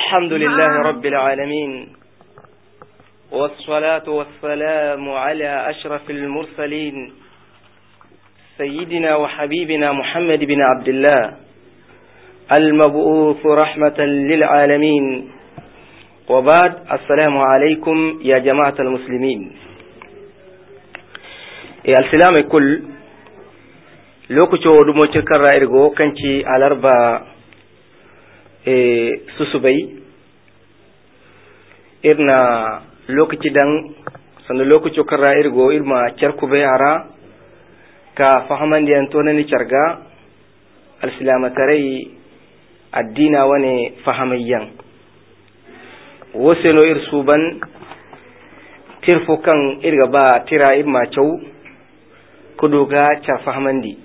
الحمد لله رب العالمين، والصلاة والسلام على أشرف المرسلين سيدنا وحبيبنا محمد بن عبد الله المبعوث رحمة للعالمين. وبعد، السلام عليكم يا جماعة المسلمين. السلام كل lokaci mo cikar ra'irgo kanci alarba susubai irna lokaci dan sanda lokaci kan ra'irgo irma charkube ara ka fahaman da antona ni charga alsilamatarai addina wane fahamayyan woseno irsuban tirfo kan irga ba tira irma chau kuduga cha fahamandi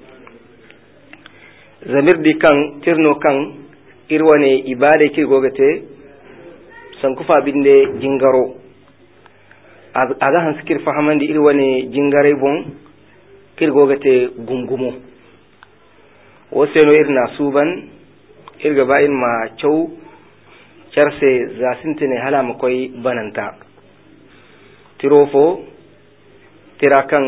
zamirdi kan tirno kan irwane ibade kirgogate sankufa binde jingaro aga hanskir fahamandi irwane jingare bon kirgogate gumgumo woseno irna suban irga ba irma chow charse zasintene hala makoy bananta tirofo tirakan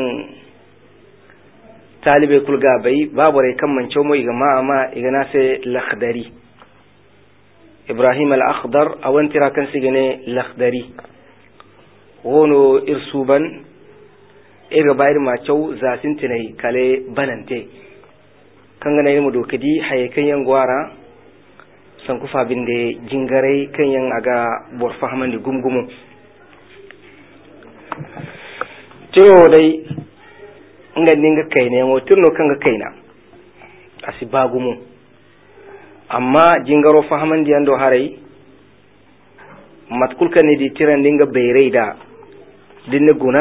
talibe kulga bai babure kan mancho mo igama ama igana se lakhdari Ibrahim al-Akhdar awan tira kan sigane lakhdari wono irsuban irga bayir ma chow zasin tinai kale banante kangana ilmu dokadi haye kan yan gwara sanku fa binde jingare kan yan aga bor fahamandi gumgumo tiro dai nga ninga kaine mo turno kanga kaina asibagumu amma jingaro fahaman di ando harai matkul kan di tiran ninga beireda dinne guna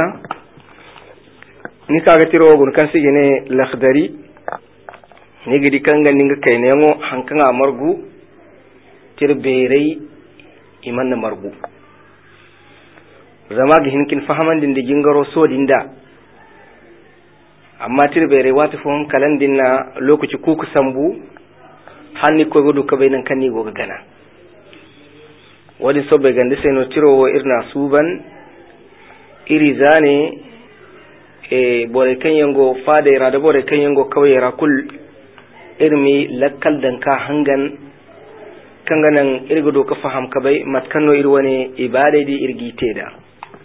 ni kaga tiro gun kan sigene lakhdari ni gidi kanga ninga kaine mo hankanga margu tir beirei iman na margu zama ga hinkin fahaman din di jingaro so dinda amma tirbere wata fon kalandin na lokaci kuku sambu hanni ko gudu ka bainan kanni go gana wadi sobe gande sai no tirowo irna suban iri zane bore kan yango fada ira da bore kan yango kawai ra kul irmi lakkal dan ka hangan kanganan irgudo ka faham ka bai matkanno irwane ibade di irgite da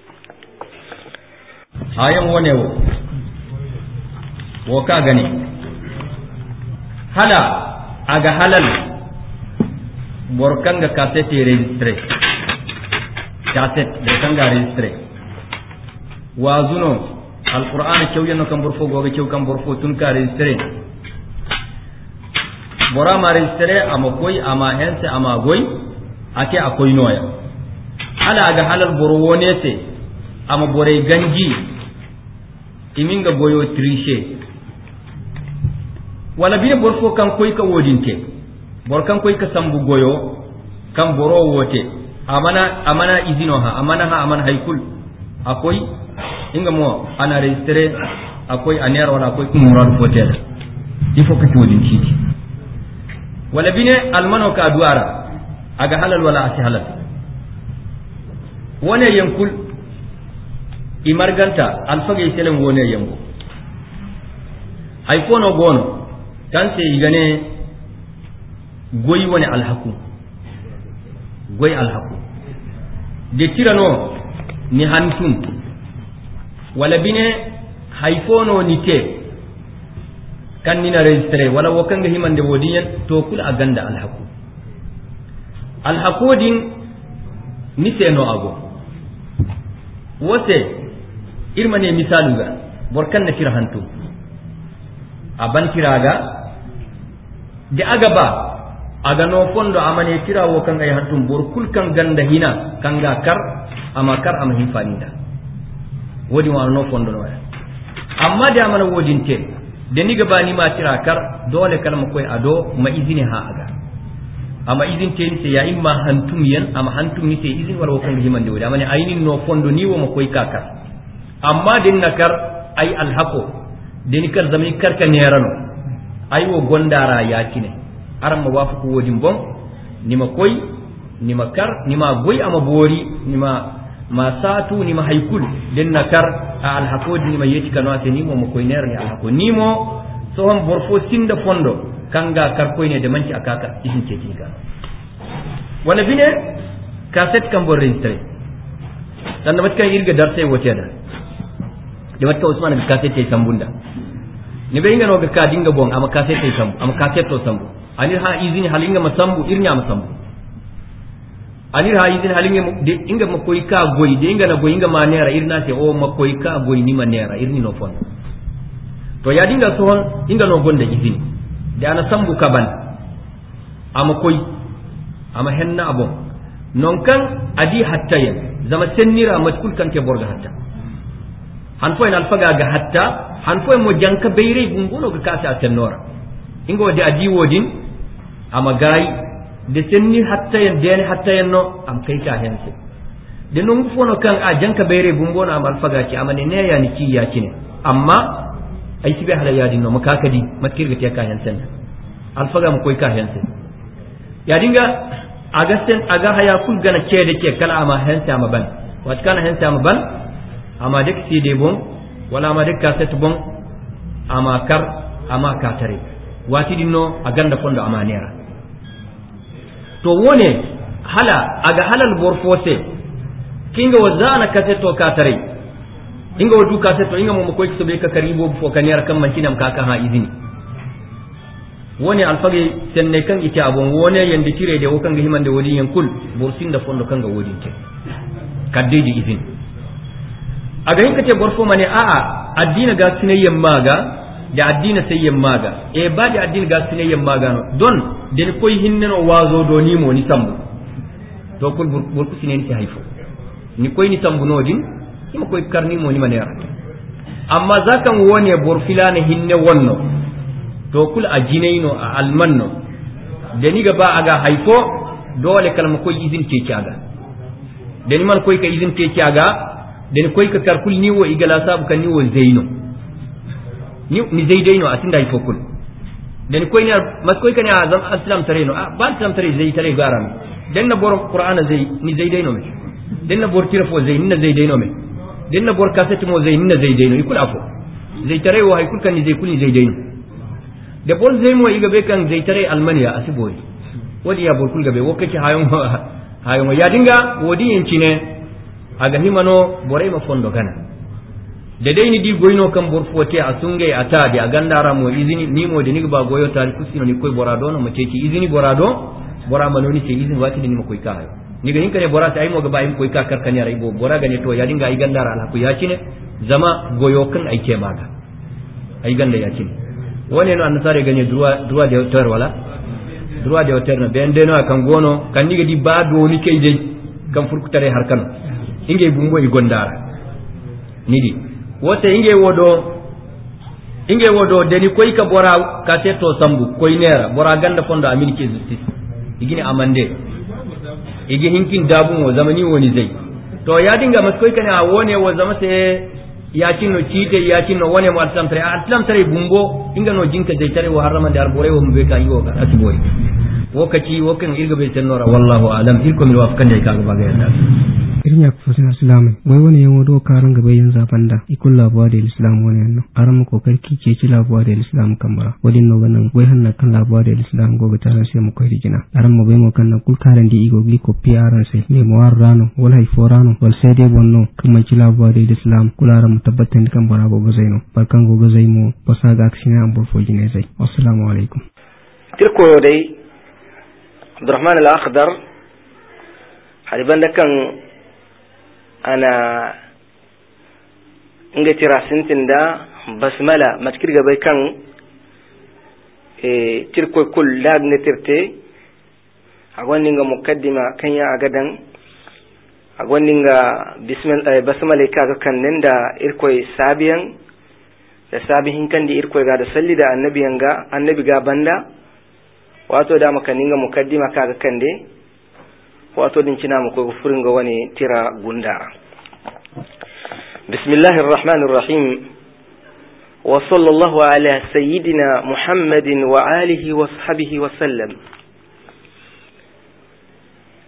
hayan wonewo wo ka gani hala aga halal borkanga cassette registre cassette de kanga registre wazuno alquran cewyano kam borfo goga cew kam borfo tun ka registre bora ma registre ama koy ama hense ama goy ake akoy noya hala aga halal boro wonete ama bore ganji iminga boyo tricher wala bine borfo kan koy ka wodinte bor kan koy ka sambu goyo kan boro wote amana izino ha amana haykul akoy inga mo ana registre akoy aner wala akoy murad hotel il faut que tu wodinti wala bine almano ka duara aga halal wala asi halal wone yankul imarganta alfage selen wone yango hayfono gono kanse igane goyi wani alhaku de tirano ni hantun wala bine haifono ni te kan nina registre wala wakanga himande wodiyan to kula aganda alhaku din ni seno ago wote irmane misaluga borkan na tira hantu aban tiraga de aga ba aga no fondo amane tirawo kanga ya hatum bor kul kan ganda hina kanga kar ama hifaninda wodi wa no fondo no amma de amana wodinte de ni gaba ni ma tira kar dole kalma koy ado ma izini ha aga ama izin te ni ya imma hantum yan ama hantum ni te izin wala kanga himande wodi amane ayini no fondo ni wo ma koy kakar amma din nakar ay alhaqo de ni kar zamani kar kan yarano aywo gondara yakine aram ma wafu ko wodin bon nima koy nima kar nima goy ama bori nima ma satu nima haykul den nakar al hakodi nima yeti kanu ateni mo koy ner ni al hakodi nimo so hon borfo sinda fondo kanga kar koyne de manci akaka isin ceti ga wala bine cassette kam bor registre dan da matka irga darse wote da de matka usman ga cassette sambunda ni be ngano ga ka dinga bon ama cassette sambu ama cassette to sambu anir ha izini halinga masambu irnya masambu anir ha izini halinga de inga makoy ka goy de inga na goy inga manera irna te o makoy ka goy ni manera irni no fon to ya dinga sohon inga no gonda izini da ana sambu kaban ama koy ama henna abo non kan adi hattayen zama sennira matkul kan ke borga hatta han fo en alfaga ga hatta han fo mo janka beyre bungono ga kasa tennora ingo de adi wodin ama gay de senni hattayen de hattayen no am kai ka hense de non fo no kan a janka beyre bungono am alfaga ci amane ne ya ni ci ya cine amma ay sibe hala yadin no makakadi matkirga te ka hensen alfaga mo koy ka hensen yadinga aga haya kul gana cede ke kala ama hensa ama ban wat kana hensa ama ban ama dek side bon wala ama dek cassette bon ama kar ama katare wati dinno aganda fondo ama nera to wone hala aga halal borfose kinga wazana cassette to katare inga wadu cassette to inga mo koy so be ka karibo fo kanera kam mantinam kaka ha izini woni alfage senne kan ite abon wone yande tire de wokan ga himande wodi yankul bursin da fondo kan ga wodi te kaddeji izin aga hinka te borfo mane a addina ga sinayyan maga da addina sayyan maga e ba da addina ga sinayyan maga no don den koy hinneno wazo do ni mo ni sambu to kul burku sinen ti hayfo ni koy ni sambu nodin kima koy karni mo ni manera amma zakan wone borfilane hinne wonno to kul a jinaino a almanno da ni gaba aga haifo dole kalma koy izin ke kiaga da ni man koy ka izin ke kiaga da ni koy ka karkul ni wo igala sabu kan ni wo zaino ni zaidaino atinda haifo kul da ni koy ne mas koy kan ya azam aslam tareno ba aslam tare zai tare garam dan na bor qur'ana zai ni zaidaino me dan na bor tirafo zai ni na zaidaino me dan na bor kasati mo zai ni na zaidaino ikul afo zai tare wo haikul kan ni zai kul ni zaidaino da bol zai mo iga be kan zai tare almaniya asiboy wodi ya bol kulga be wokaci hayon ya dinga wodi yanci ne aga himano borai ma fondo gana da dai ni di goyno kan bor fote a sungai ata da gandara mo izini ni mo de ni ba goyo tari kusino ni koy borado no mo teki izini borado bora manoni ce izini wati ni mo koy ka hayo ni ga hinka ne bora ta ay mo ga ba im koy ka karkani ara ibo bora gane to ya dinga ay gandara ala ku ya cine zama goyo kan ay ke maga ay ganda ya cine woni no annasare ganye droit de auteur wala droit de auteur no ben deno kan gono kan diga di ba do ni kay de kan furkutare har kan inge bumbo i gondara nidi wote inge wodo deni koy ka bora ka teto sambu koy nera bora ganda fondo amin ke justice igini amande igi hinkin dabu mo zamani woni zai to ya dinga mas koy kana wone wo zamate yakin no cite yakin no wone mo aslam tare bumbo inga no jinka dai tare wo harama dar bore wo mbe kan yo ga asboy wokaci wokan irga be tennora wallahu alam irko mi wafkan dai kaga baga yadda irnya professor islam wai wani yan wado karan gaba yin zabanda ikul labuwa da islam wani yanno aran ko karki ke ci labuwa da islam kamara wadin no ganan wai hanna kan labuwa da islam goga taran sai mu kai rigina aran mo bai mo kan kul karan di igo gli ko piaran sai me mo warrano wal hay forano wal sai dai bonno kuma ci labuwa da islam kularan mu tabbatan kan bara goga zaino barkan goga zaimo basaga aksina ambur fojine zai assalamu alaikum tirko dai Abdurrahman al-Akhdar hariban da kan ana inga tira sintin da basmala matkir gabai kan tirko kul lab ne tirte agwani nga mukaddima kan ya agadan agwani nga basmala ka ga kan nan da irkoi sabiyan da sabihin kan da irkoi ga da salli da annabi ga banda wato da maka ninga mukaddima ka ga kan de wato din cina mu ko furin ga wani tira gundara bismillahir rahmanir rahim wa sallallahu ala sayyidina muhammadin wa alihi wa sahbihi wa sallam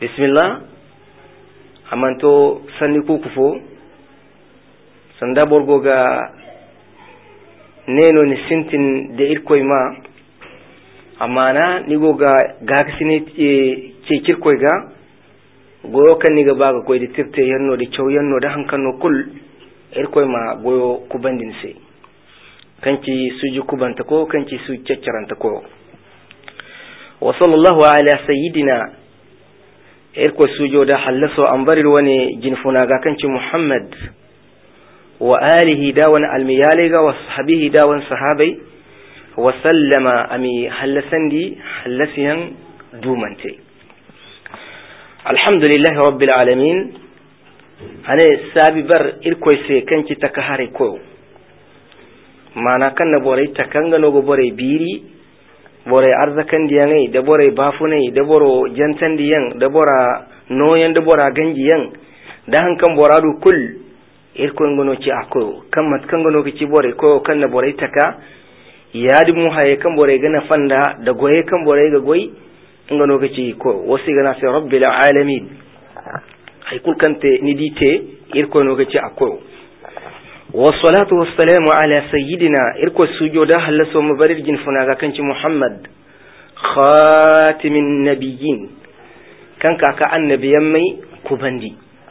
bismillah amanto sanni kukufo sanda borgoga neno ni sintin de irkoy ma amana ni goga gaksini ce kirkoy ga goyo kan ni ga baga koy de tirte yanno de cew yanno da hankanno kul irkoy ma goyo kubandin se kanci suju kubanta ko kanci su ceccaranta ko wa sallallahu ala sayyidina irko sujo da hallaso an baril wani jinfuna ga kanci Muhammad wa alihi dawan almiyali ga wa sahabihi dawan sahabai wa sallama ami hallasandi hallasiyan dumante alhamdulillahi rabbil alamin ane sabibar irko se kanci takahare ko mana kanna borai takangano go borai biri borai arzakan diyangai da borai bafunai da boro jantan diyan da bora noyan da bora ganjiyan da hankan boradu kul irko ngono ci ako kan mat kan ngono ci borai ko kanna borai taka yadi mu haye kan borai gana fanda da goye kan borai ga goyi ngono ci ko wasi gana sai rabbil alamin hay kul kante ni dite irko no ci ako والصلاة والسلام على سيدنا إركو السجودة هلسو مبرر جنفنا كانت محمد خاتم النبيين كان كاكا النبي يمي كوبندي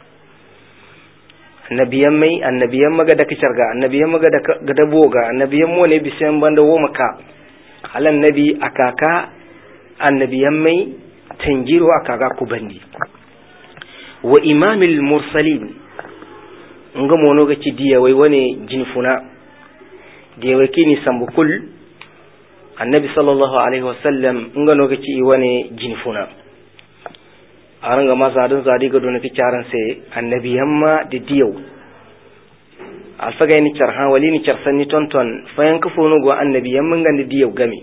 النبي يمي قد كشرغا النبي يمي قد بوغا النبي يمي ونبي سيمبان دو مكا على النبي أكاكا النبي يمي تنجيرو أكاكا كوبندي وإمام المرسلين nga mono ga ci diya wai wane jinfuna diya wai kini sambukul annabi sallallahu alaihi wasallam nga no ga ci wane jinfuna aranga ma zadun zadi ga don ki charan sai annabi yamma da diyaw alfaga ni charhan wali ni charsan ni tonton fayan ka fono go annabi yamma ngandi diyaw gami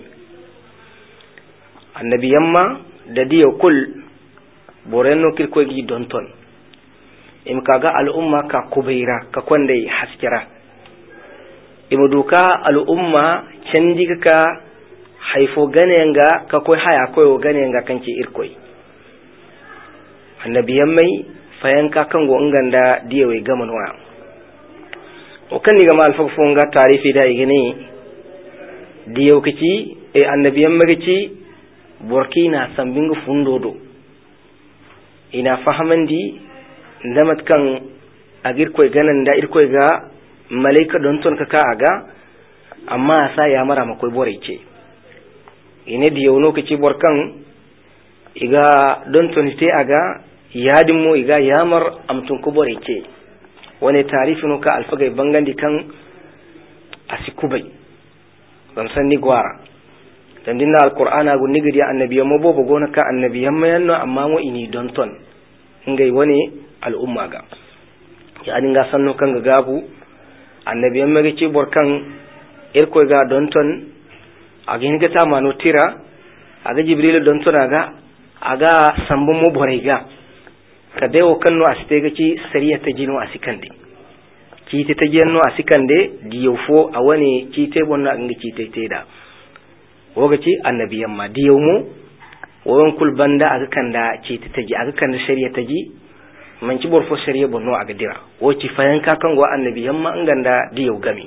annabi yamma da diyaw kul borenno kirko gi don ton im kaga al'umma ka kubaira ka kwanda haskira im duka al'umma canji ka haifo ganenga ka koi haya koyo ganenga kanci irkoi annabiyan mai fayan ka kango inganda diyewe gaman wa o kan ni gama alfafon ga tarifi da igini diyew kici annabiyan magici burkina sambingu fundodo ina fahamandi ndamat kan agir koy ganan da ir koy ga malaika don ton ka aga amma sa ya mara makoy bore ce ine di yono ke ci borkan iga don ton te aga yadin mo iga yamar amtun ko bore ce wani tarifinu ka alfagai bangandi kan asikubai ban san ni gwara dan dinna alqur'ana gun nigidi annabiyan mo bobo gona ka annabiyan mayanno amma mo ini don ton ngai wani al'umma ga ya dinga sanno kan ga gabu annabiyan mage ci borkan irko ga don ton aga hinga ta mano tira aga jibril don ton aga sambu mo bore ga ka dai o kanno asite ga ci sariya ta jino asikande ci ta jenno asikande diyofo a wani ci te bonna ngi ci te da woga ci annabiyan ma diyomo won kul banda aga kanda ci ta ji aga kanda sariya ta ji man ci borfo shari'a bonno aga dira o ci fayan ka kan go annabi yamma nganda diyo gami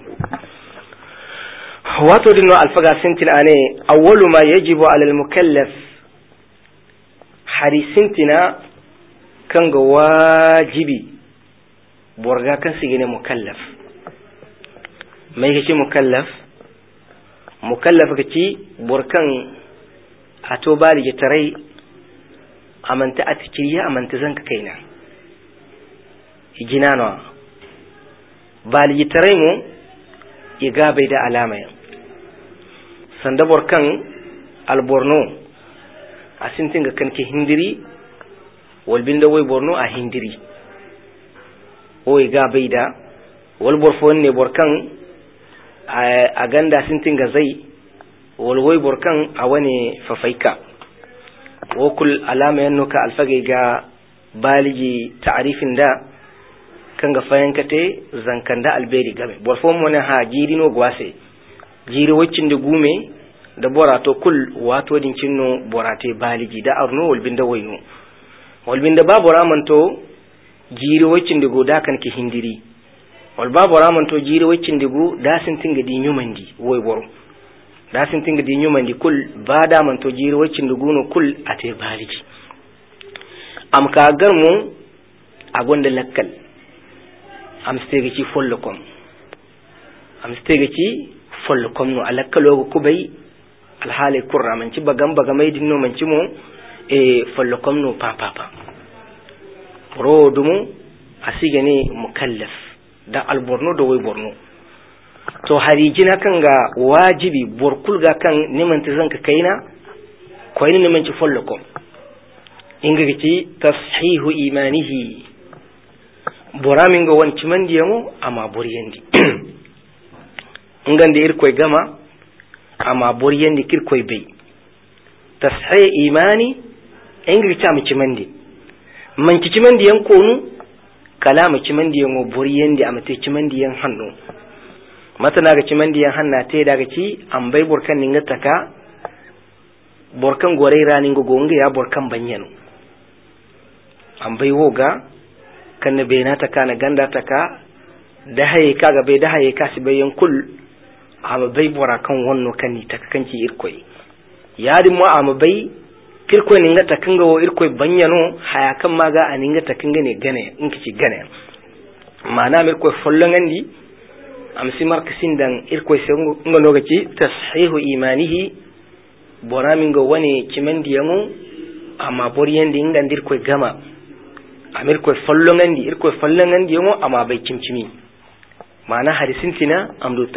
wato dinno alfaga sintin ane awwalu ma yajibu ala almukallaf harisintina kan go wajibi borga kan sigine mukallaf mai kace mukallaf kace borkan ato bali ya tarai amanta atikiriya amanta zanka kaina ijinano bali yitarai mu iga bai da alama yan sandabor kan alborno asintin ga kanke hindiri walbinda wai borno a hindiri o iga bai da walbor fonne borkan a ganda sintin ga zai walwai borkan a wani fafaika wakul alama yan nuka alfage ga baligi ta'arifin da kan ga fayankate zankanda alberi game borfon mo ne ha jiri no gwase jiri waccin da gume da borato kul wato din cinno borate baligi da arno wal binda wayno wal binda babu ramanto jiri wacin digo da kan ki hindiri wal babu ramanto jiri wacin digo da sin tinga di nyumandi woy boro da sin tinga di nyumandi kul bada manto jiri wacin digo no kul ate baliji am ka garmu agonda lakkal am stege ci follokom no alakkalo ko bay alhale kurra man ci bagam bagamay dinno man ci mo follokom no papa rodumu asigane mukallaf da alborno do way borno to harijina kanga wajibi borkul ga kan neman tizanka kaina koyni neman ci follokom inga ci tashihu imanihi boraminga won cimandiyamo ama boryendi ngande irkoy gama ama boryendi kirkoy bey tashihu imani inga ci am cimandi man ci cimandiyan konu kalama cimandiyan o boryendi amate cimandiyan hanno matana ga cimandiyan hanna te daga ci am bay borkan ninga taka borkan gore rani ngo gonga ya borkan banyano am bay woga kan be na taka na ganda taka da haye kaga be da haye kasi bayan kul am bay bora kan wonno kanni taka kanci irkoy yadi mo am bay kirkoy ninga takanga wo irkoy banyano haya kan maga aninga takanga ne gane inkici gane mana mir koy follongandi am simar kisindan irkoy sengo ngonoga ci tashihu imanihi boramingo woni cimandiyamu amma boryendi ngandir koy gama amir koy follongandi irkoy follongandi yamo amma bay cimcimi mana hadisintina amdu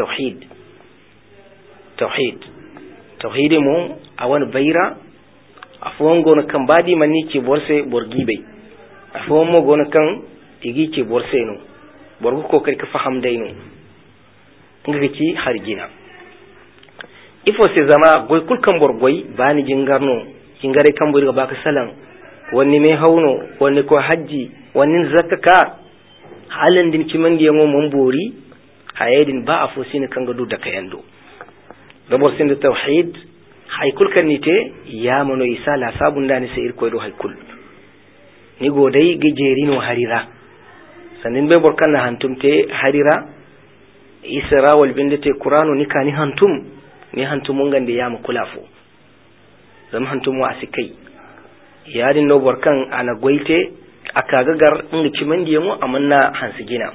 tauhid mo awan bayra afon gona kan badi manni ci borse borgibe afon mo gona kan igi ci borse no borgu ko kar ka faham dai no nga ci harjina ifo se zama goy kul kan borgoy bani jingarno jingare kan buri baka salan wonni me hawno wonni ko haji wonni zakka halan din ci mandi yango mon bori hayedin ba afo sin kan gadu da kayando dabo sin tauhid haykul kan nite ya mano isala sabun dani sai irko do haykul ni godai gejerino harira sanin be borkan na hantumte harira isra wal bindate qur'ano ni kani hantum ni hantum ngande ya mu kulafo zam hantum wa asikai yadin no borkan ana goite akaga gar inda cimandi mu amanna hansigina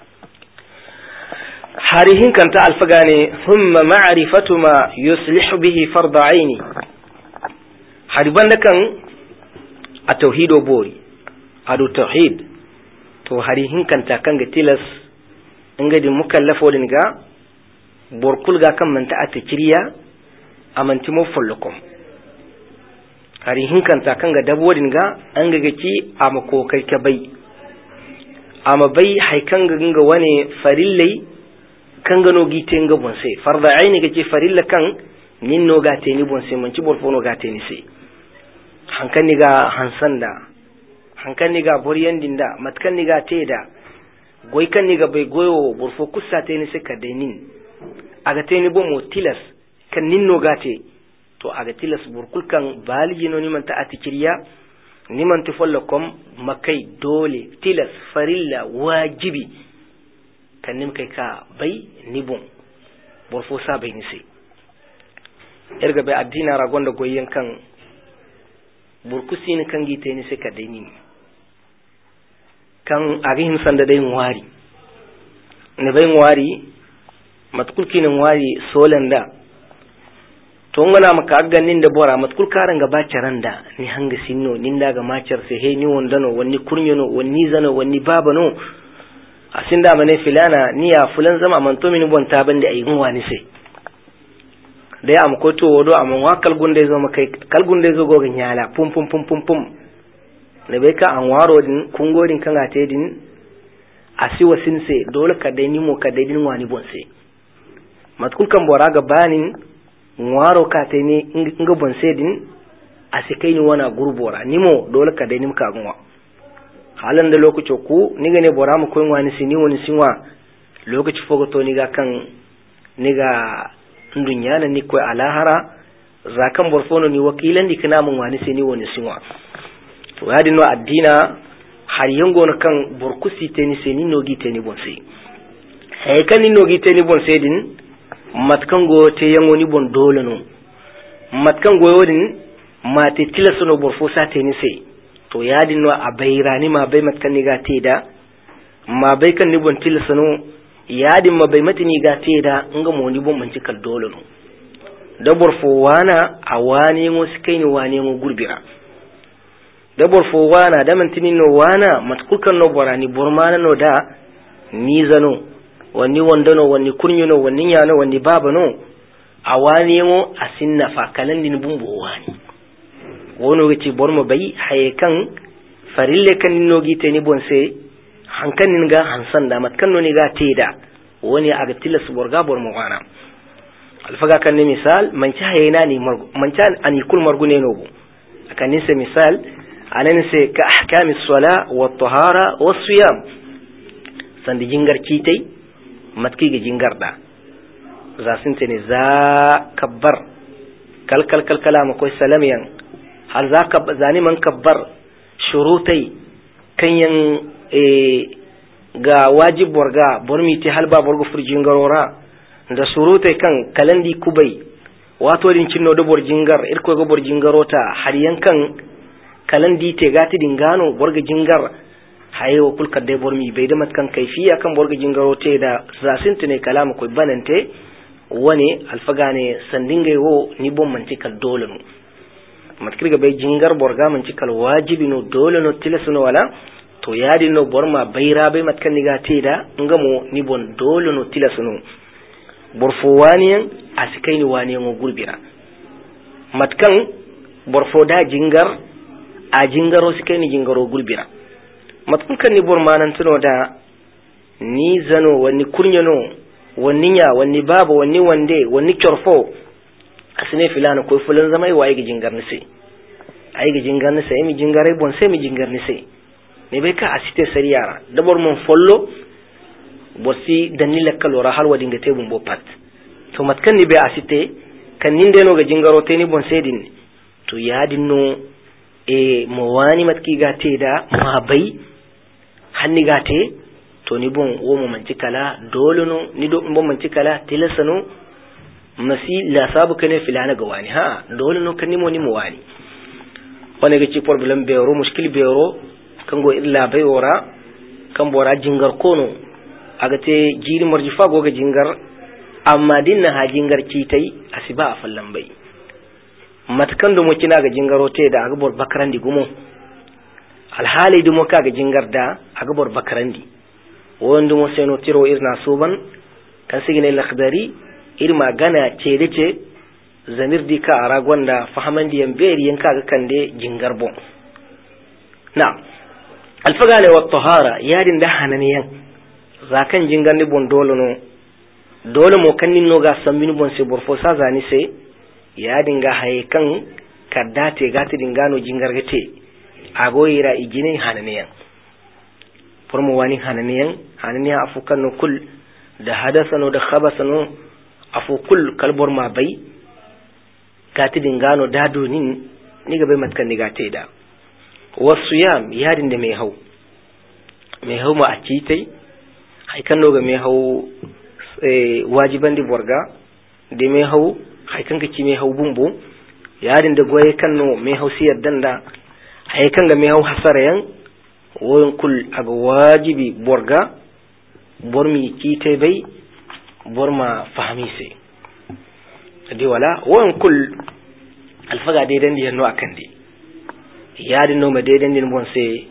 harihin kanta alfagane thumma ma'rifatu ma yuslihu bihi fard aini hariban da kan a tauhido bori ado tauhid to harihin kanta kan ga tilas ingadi mukallafo din ga borkul ga kan manta atakiriya amanti mo follokom harihin kanta kan ga dabodin ga an ga gaci ama kokai ka bai ama bai haikan ga wane farillai kan gano gite nga bonse farda aini gace farilla kan ninno gate ni bonse manci borfono gate ni se hankan ni ga hansanda hankan ni ga boriyan dinda matkan ni ga teda goy kan ni ga bai goyo borfo kussa te ni se kadenin aga te ni bomo tilas kan ninno gate to aga tilas burkul kan baliji no ni man ta atikiriya ni man ti follakom makai dole tilas farilla wajibi kan nim kai ka bai nibon borfo sa bai ni sai erga bai addina ragon da goyen kan burkusi ni kan gite ni sai ka dai ni kan agihim sanda dai ngwari ne bai ngwari matkulki ni ngwari solanda to ngana maka ganin da bora matkul karan ga bacaranda ni hanga sinno ninda ga macar sai he ni wondano wonni kurnyono wonni zano wonni babano asinda mane filana niya fulan zama manto min bon taban da ayi wani sai da ya amko to wodo amon wa kalgunde zo makai kalgunde zo goga nyala pum pum pum pum pum ne be ka an waro din kungodin kan ate din asi wasin sai dole ka dai nimo ka dai din wani bon sai matkul kan bora ga banin waro ka te ni nga bon sai din asi kai ni wana gurbora nimo dole ka dai nim ka gunwa halan da lokaci ku ni ga ne bora mu koyin wani sini wani sinwa lokaci fogo to ni ga kan ni ga dunya na ni koy alahara zakan borfono ni wakilan di kana mun wani sini wani sinwa to yadin no addina har yango na kan borkusi teni se ni nogi teni bonse hay kan ni nogi teni bonse din matkan go te yango ni bon dole no matkan go yodin mate tilaso no borfo sa teni se to yadin no abayrani ma bay matkan ni ga teda ma bay kan ni bon tilaso no yadin ma bay matini ga teda nga mo ni bon manci kal dole no da borfo wana awani ngo sikaini wani ngo gurbira da borfo wana da mantini no wana matkukan no borani bormana no da ni zano wani wandano wani kunyuno wani yano wani babano awani ngo asinna fa kalan din bumbo wani wono gici bormo bai haye kan farille kan no gite ni bonse hankan ninga hansan da matkan no ni ga teda woni aga tilas borga bormo wana alfaga kan ni misal manci haye na ni manci ani kul margune no go akan ni se misal anan se ka ahkami as-sala wa at-tahara wa as-siyam sandi jingar kitai matki ga jingar da za sinte ne za kabbar kal kalama ko salamiyan har za ka zani man kabbar shurutai kanyan ga wajib borga bormi ti halba borgo furjin garora da surutai kan kalandi kubai wato din cinno do borjingar irko go borjingarota har yankan kalandi te gati dingano borga jingar hayo kul kadde bormi bai da matkan kaifiya kan borga jingarote da zasinta ne kalama ko banante wani alfagane sandingai wo ni bon manti kal dolano matkirga bai jingar borga manti kal wajibi no dolano tilasno wala to yadi no borma bayra bai matkan ni gati da ngamo ni bon dolano tilasno borfo waniyan asikaini waniyan o gurbira matkan borfo da jingar a jingaro sikaini jingaro gurbira matkan kan ni borma nan tuno da ni zano wani kurnyano wani nya wani baba wani wande wani kyorfo asine filana ko fulan zamai waye ga jingar ni sai ai ga jingar ni sai mi jingare bon sai mi jingar ni sai ne bai ka asite sariyara da bormon follo bosi danila kalora har wadinga tebun bo pat to matkan ni be asite kan ninde no ga jingaro te ni bon sedin to yadin no mo wani matki ga te da ma bai hanni ga te to ni bon wo mo manci kala dole no ni do mo manci kala tilasano masi la sabu kane filana ga wani ha dole no kan ni mo ni mo wani wani ga ci problem beero mushkil beero kan go illa bai wora kan bora jingar kono agate jiri marji fago ga jingar amma dinna ha jingar kitai asiba a fallan bai matkan da mukina ga jingaro te da agbor bakarandi gumo alhali da muka ga jingar da agbor bakarandi wanda mo seno tiro irna suban kan sigine lakhdari irma gana ce dace zamir dika aragonda fahamandi yamberi yanka ga kande jingar bon na alfagale wa tahara yadin da hananiyan zakan jingar ni bon dole mo kan ninno ga sambini bon se borfo sa zani se ya dinga haye kan kaddate gati dingano jingar gate agoyira igine hananiyan formo wani hananiyan afukan no kul da hadasano da khabasano afu kul kalbor ma bai gati dingano dado nin ni ga bai matkan ni gate da wasiyam ya dinda mai hau ma a citai haikan noga mai hau wajiban di borga da mai hau haikan ka ci mai hau bumbu yarin da goye kan no mai hau siyar danda haikan ga mai hau hasarayan woyin kul aga wajibi borga bormi kitai bai borma fahimi sai dai wala woyin kul alfaga dai dan diyan no akan dai yarin no ma dai dan din bon sai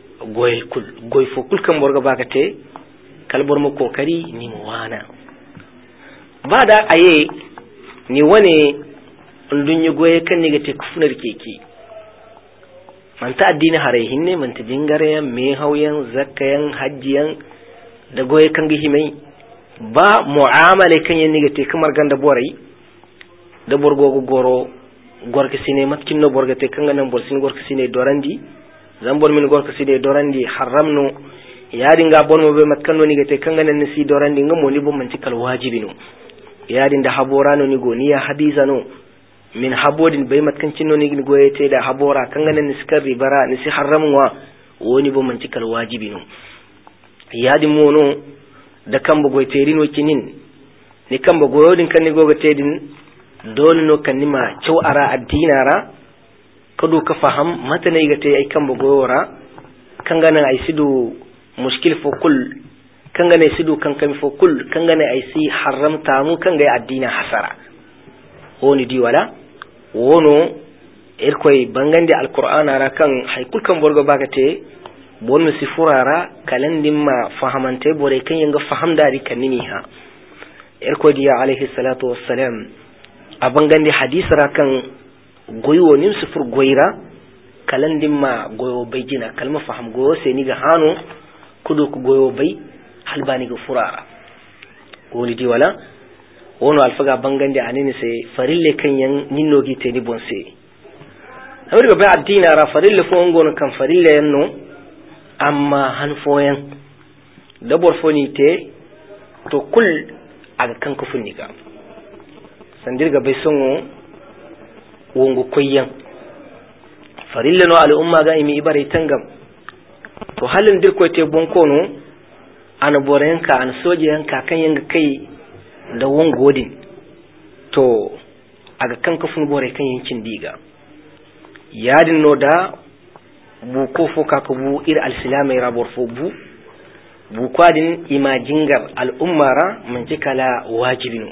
goy fo kul kan borga baka te kalbor mu kokari ni mu wana bada aye ni wane ndun yi goye kan ni ga te kufunar keke man ta addini hare hinne man ta jingare me hauyan zakkayan hajjiyan da goye kan gi himai ba mu'amala kan yin ni ga te kamar ganda borai da borgo goro gorka sine matkin no borga te kan nan borsin gorka sine dorandi zambor min gorka sine dorandi haramno yadi nga bonmo be matkanno ni gete kangana ni si dorandi ngamo ni bo man cikal wajibi no yadi nda haborano ni go ni ya hadisa no min habodin bai matkancin no ni goye te da habora kan ganin ni sikar ribara ni si haramwa woni bo man cikal wajibi no yadi mono da kamba goye te rino kinin ni kamba goyodin kan ni goga te din dole no kan ni ma cew ara addinara kado ka faham mata ne ga te ai kamba goyora kan ganin ai sidu mushkil fo kul kan ganin sidu kan kami fo kul kan ganin ai si haramta mu kan ga addina hasara woni di wala wono irkoy bangande alqur'ana ra kan haykul kan borgo bagate bonno si furara kalandin ma fahamante bore kan yanga fahamdari kanini ha irkoy diya alayhi salatu wassalam a bangande hadisara kan goyo nim sufur goyra kalandin ma goyo bayjina kalma faham goyo sai ni ga hano kudu ku goyo bay halbani ga furara woni di wala wono alfaga bangande anini se farille kanyan ninno gite ni bonse hawri ga ba addina ra farille fo ngono kan farille yanno amma han foyan dabor foni te to kul aga kan ko funniga sandirga bai songo wongo koyyan farille no al umma ga imi ibare tangam to halin dirko te bonkono ana borenka an soje yanka kan yanga kai da wongodin to aga kan kafin bore kan yankin diga yadin no da bu ko foka ko bu ir al-islamai rabor fo bu kwadin imajingar al-ummara man kala wajibinu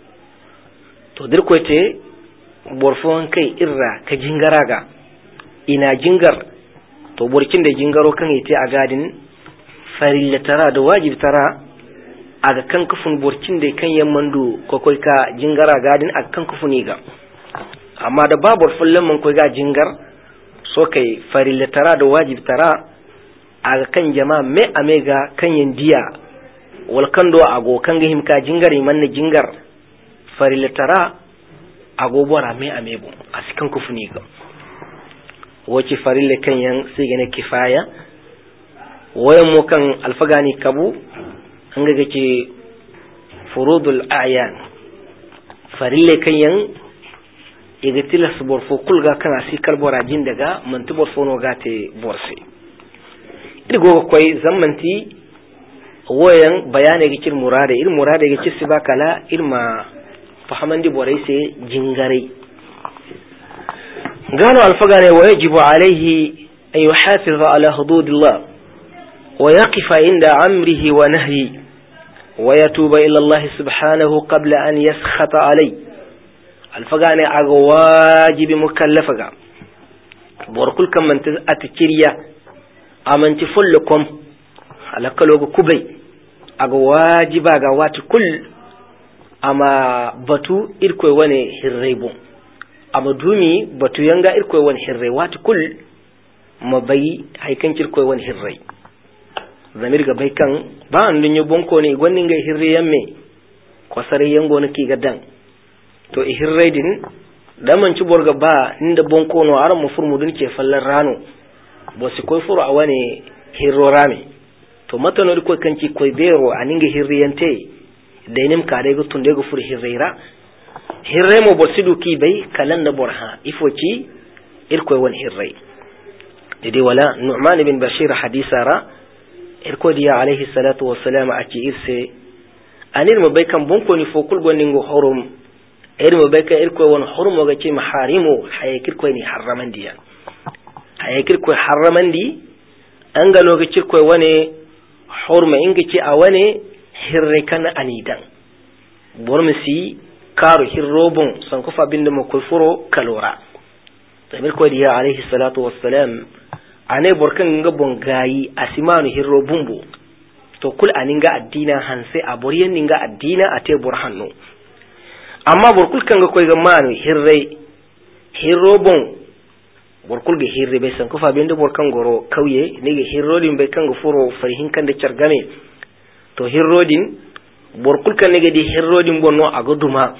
to dir ko te borfon kai irra ka jingaraga ina jingar to borkin da jingaro kan yace a gadin farilla tara da wajib tara aga kan kufun borcin da kan yammandu kokoi ka jingara gadin aga kan kufuni ga amma da babur fullan man koi ga jingar so kai farilla tara da wajib tara aga kan jama'a me amega kan yandiya wal kando ago kan ga himka jingari manne jingar farilla tara ago bora me amebo asikan kufuni ga wace farilla kan yan sai ga ne kifaya wayan mu kan alfagani kabu an ga ce furudul a'yan farille kanyan igatila subor fo kulga kana si kalbora jin daga mantu bor fono gate borse irgo koy zammanti wayan bayane ga cir murade ir murade ga cir sibakala irma fahamandi borai se jingare gano alfagane wajibu alayhi an yuhafiza ala hududillah wa yaqifa inda amrihi wa nahyi ويتوب إلى الله سبحانه قبل أن يسخط عليه الفقاني أغواجب مكلفة بوركل كم من أتكريا أمن تفلكم على كلوغ كبي أغواجب أغوات كل أما بطو إركوي واني هرريبو أما دومي بطو ينغا إركوي واني هرريوات كل مباي هيكن إركوي واني هرري zamir ga bai kan ba an dunyo bonko ne gwanin ga hirriyan me kwasare yango na ki gadan to hirrai din da man ci borga ba inda bonko no aran mu furmu dun ke fallan rano bo si koy furu awane hirro rame to matano ko kanci koy bero aninga hirriyante da nim ka dai gutun da go furu hirraira hirrai mo bo sidu ki bai kalan da borha ifoci irkoy won hirrai dede wala nu'man ibn bashir hadisara irkodiya alayhi salatu wassalam ati irse anir mo bay kam bonko ni fokul goningo horum mo bay ka irko won horum ga ci maharimu hayekir ko ni haramandiya hayekir ko haramandi angalo ga cirko wane hurma inga ci awane hirre kan anidan bormisi karo hirrobon san ko fa binde mo ko furo kalora tamir ko diya alayhi salatu wassalam ane borkan nga bongayi asimanu hirro bumbu to kul aninga addina hanse aboriyen ninga addina ate burhanno amma borkul kan ga koy ga manu hirro bon borkul ga hirre be san ko fa bende borkan goro kauye ne ga hirro din be kan ga furo farihin kan da chargame to hirro din borkul kan ne ga di hirro din bonno agoduma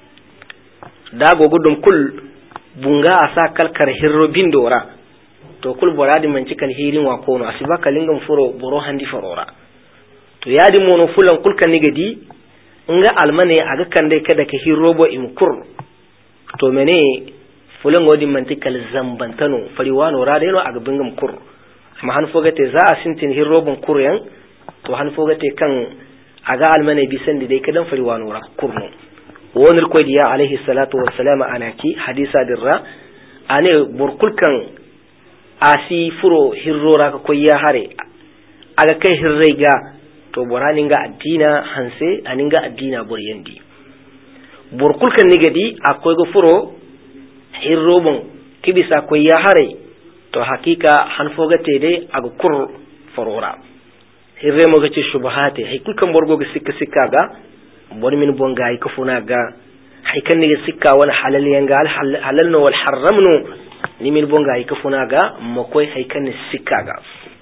da gogudum kul bunga asa kalkar hirro bindora to kul boradi man cikal hirin wa kono asiba kalingam furo boro handi farora to yadi mono fulan kul kan nigadi nga almane aga kan dai kada ka hirobo im kur to mene fulan godin mantikal zambantano fariwano radeno aga bingam kur amma han fogate za a sintin hirrobun kuryan to han fogate kan aga almane bisandi dai kadan fariwano ra kurno wonir ko diya alaihi salatu wassalam anaki hadisa dirra ane burkulkan asi furo hirrora ka koyya hare aga kai hirraiga to boraninga addina hanse aninga addina boryandi burkulkan nigadi akoy go furo hirrobon kibisa koyya hare to hakika han fogate dai aga kur forora hirre mo gace shubahate hay kulkan borgo ga sikka ga bon min bonga ay kafuna ga hay kan ni sikka wala halal yanga halal no wal haramno ni min bonga ay kafuna ga makoy hay kan sikka ga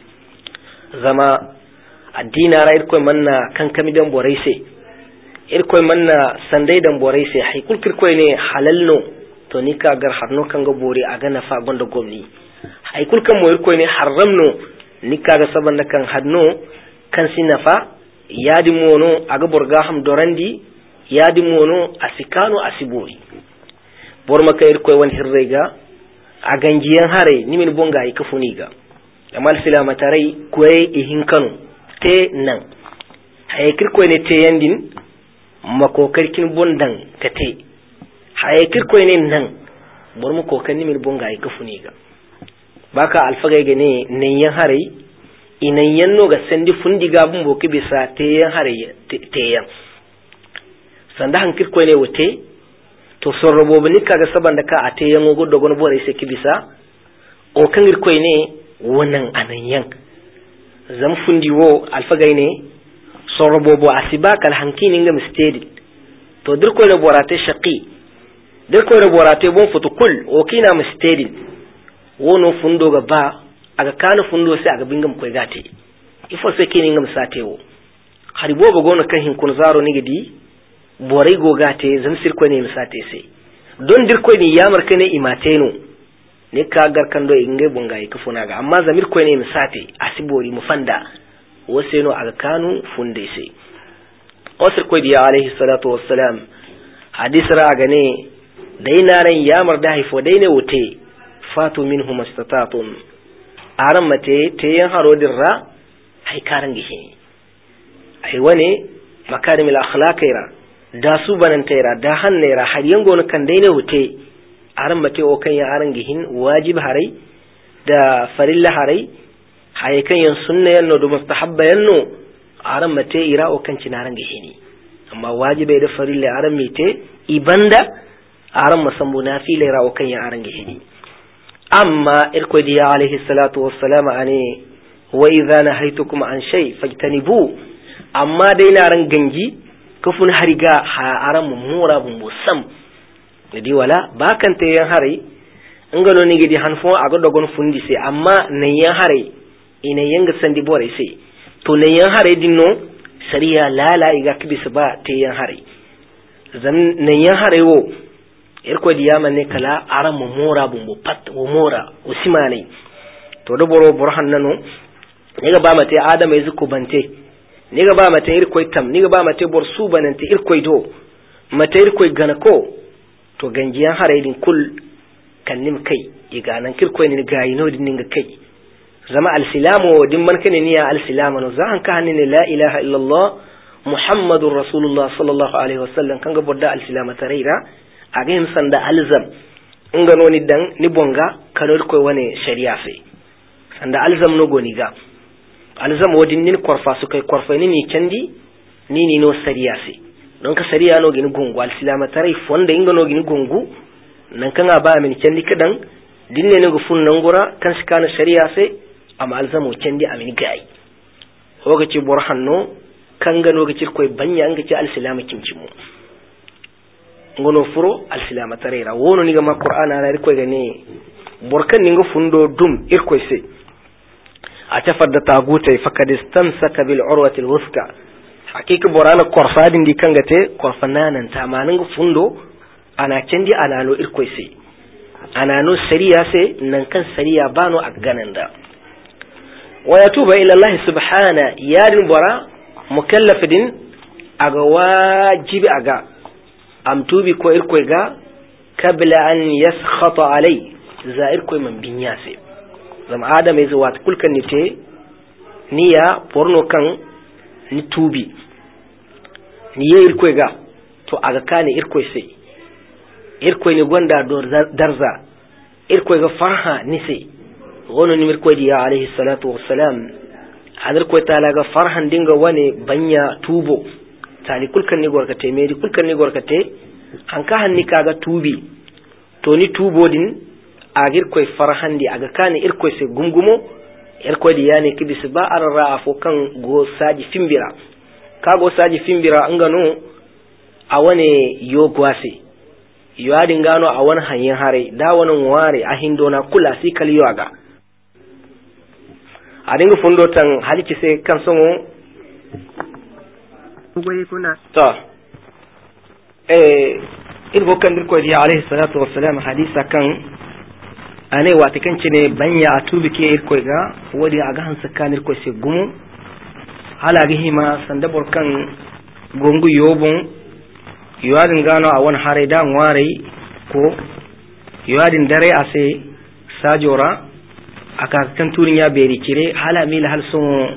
zama addina ra irko manna kan kami dan boraise irko manna sandai dan boraise hay kulkir koy ne halal no to ni ka gar harno kan ga bore aga na fa gonda gomni hay kulkan mo irko ne haramno ni ka ga saban kan hadno kan sinafa yadi mono aga borga ham dorandi yadi mono asikano asibori borma kayir koy won hirrega aganjiyan hare nimin bonga ay kafuniga amal silama tarai koy ihinkano te nan hayekir koy ne te yandin mako karkin bondan kate hayekir koy ne nan borma ko kan nimin bonga ay kafuniga baka alfaga gane ne yan hare inan yanno ga sandi fundiga bumbo kibisa teyan hare teyan sanda hankir ko ne wote to sorrobo bani kaga sabanda ka ateyan go dogon bore sai kibisa o kangir ko ne wonan ananyan zam fundiwo alfagai ne sorrobo bo asibaka alhankini ngam stedi to dir ko ne borate shaqi dir ko ne borate bon futukul o kina mustedi wono fundo ga ba aga kana fundo sai aga bingam koy gate ifo sai kini ngam satewo hari bobo gono kan hin kun zaro ni gidi borai go gate zam sir ko ne misate sai don dir ko ni yamar kane imateno ne ka gar kan do ingai bongai kufuna ga amma zamir ko ne misate asibori mufanda waseno aga kanu funde sai osir ko diya alaihi salatu wassalam hadisra aga ne dainaran yamar da haifo daine wote fatu minhum istata'tum aran mate te yan harodin ra hay karan gihe ai wane makarimil akhlaqira da su banantaira da hannaira har yango ne kan daine hute aran mate o kan ya aran gihin wajib harai da farilla harai hay kan yan sunna yanno do mustahabba yanno aran mate ira o kan cinaran gihini amma wajibai da farilla aran mite ibanda aran masambu nafila ira o kan ya aran gihini amma irkodi alaihi salatu wassalam ane wa idha nahaytukum an shay fajtanibu amma dai na ran ganji kufun hariga ha aran mumura bun musam di wala bakan te yan hari ngano ni gidi hanfo aga dogon fundi sai amma nan yan hari ina yanga sandi bore sai to nan yan hari dinno sariya lala iga kibisa ba te yan hari zan nan yan hari wo irko diyama ne kala aran mu mora bumbu pat wo mora usimane to do boro burhan nano niga ba mate adama yizuko bante niga ba mate irko tam niga ba mate bor su banante irko do mate irko ganako to ganjiyan haraidin kul kannim kai iga nan kirko ni gayino din ninga kai zama al-silamu din man kane niya al-silamu no zan ka hanne la ilaha illa allah muhammadur rasulullah sallallahu alaihi wasallam kanga bodda al-silamu taraira agin sanda alzam ngano ni dan ni bonga kanol koy wane sharia fe sanda alzam no goni ga alzam wodin nin korfa su kai korfa ni candi ni no sharia fe don ka sharia no gini gungu al-silama tarai fonda ingano gini gungu nan kan ba min candi kadan dinne ne go funnan gura kan shi kana sharia fe amma alzam candi amin gai hoga ci borhanno kan gano ga ci koy banya an ga ci al-silama kincimu ngono furo al-silama tarera wono ni gama qur'ana na riko gane borkan ningo fundo dum irko se a tafadda tagutai fakad istamsaka bil urwati al-wuthqa hakika borana korfadin di kangate korfananan tamanin fundo ana candi ana no irko se ana no sariya se nan kan sariya bano a gananda wa yatuba ila Allah subhana yadin bora mukallafin aga wajibi aga am tubi ko irko ga qabla an yaskhata alai zair koy man binyase zam adam e zawat kulkan nite niya porno kan ni tubi ni yeyir koy ga to aga kane irkoy sai irkoy ni gonda do darza irkoy ga farha ni sai gono ni mirkoy di alayhi salatu wassalam hadar koy tala ga farhan dinga wane banya tubo tali kulkan ni gorkate medi kulkan ni gorkate an ka hanni kaga tubi to ni tubo din agir koy farhandi aga kane irkoy sai gumgumo irkoy di yani kibis ba arra afo kan go saji fimbira kago saji fimbira ngano a wane yo gwase yo adin gano a wani hanyar hare da wani ware a hindona kula si kali yo aga a dinga fundo tan haliki sai kan songo goyi kuna to irgo kan dirko di alayhi salatu wassalam hadisa kan ane wata kanci ne banya a tubike irko ga wadi aga hansa kan irko sai gumu hala ga hima sandabor kan gongu yobon yuwadin gano a wani hare da ware ko yuwadin dare a sai sajora a kakan turin ya beri kire hala mila hal sun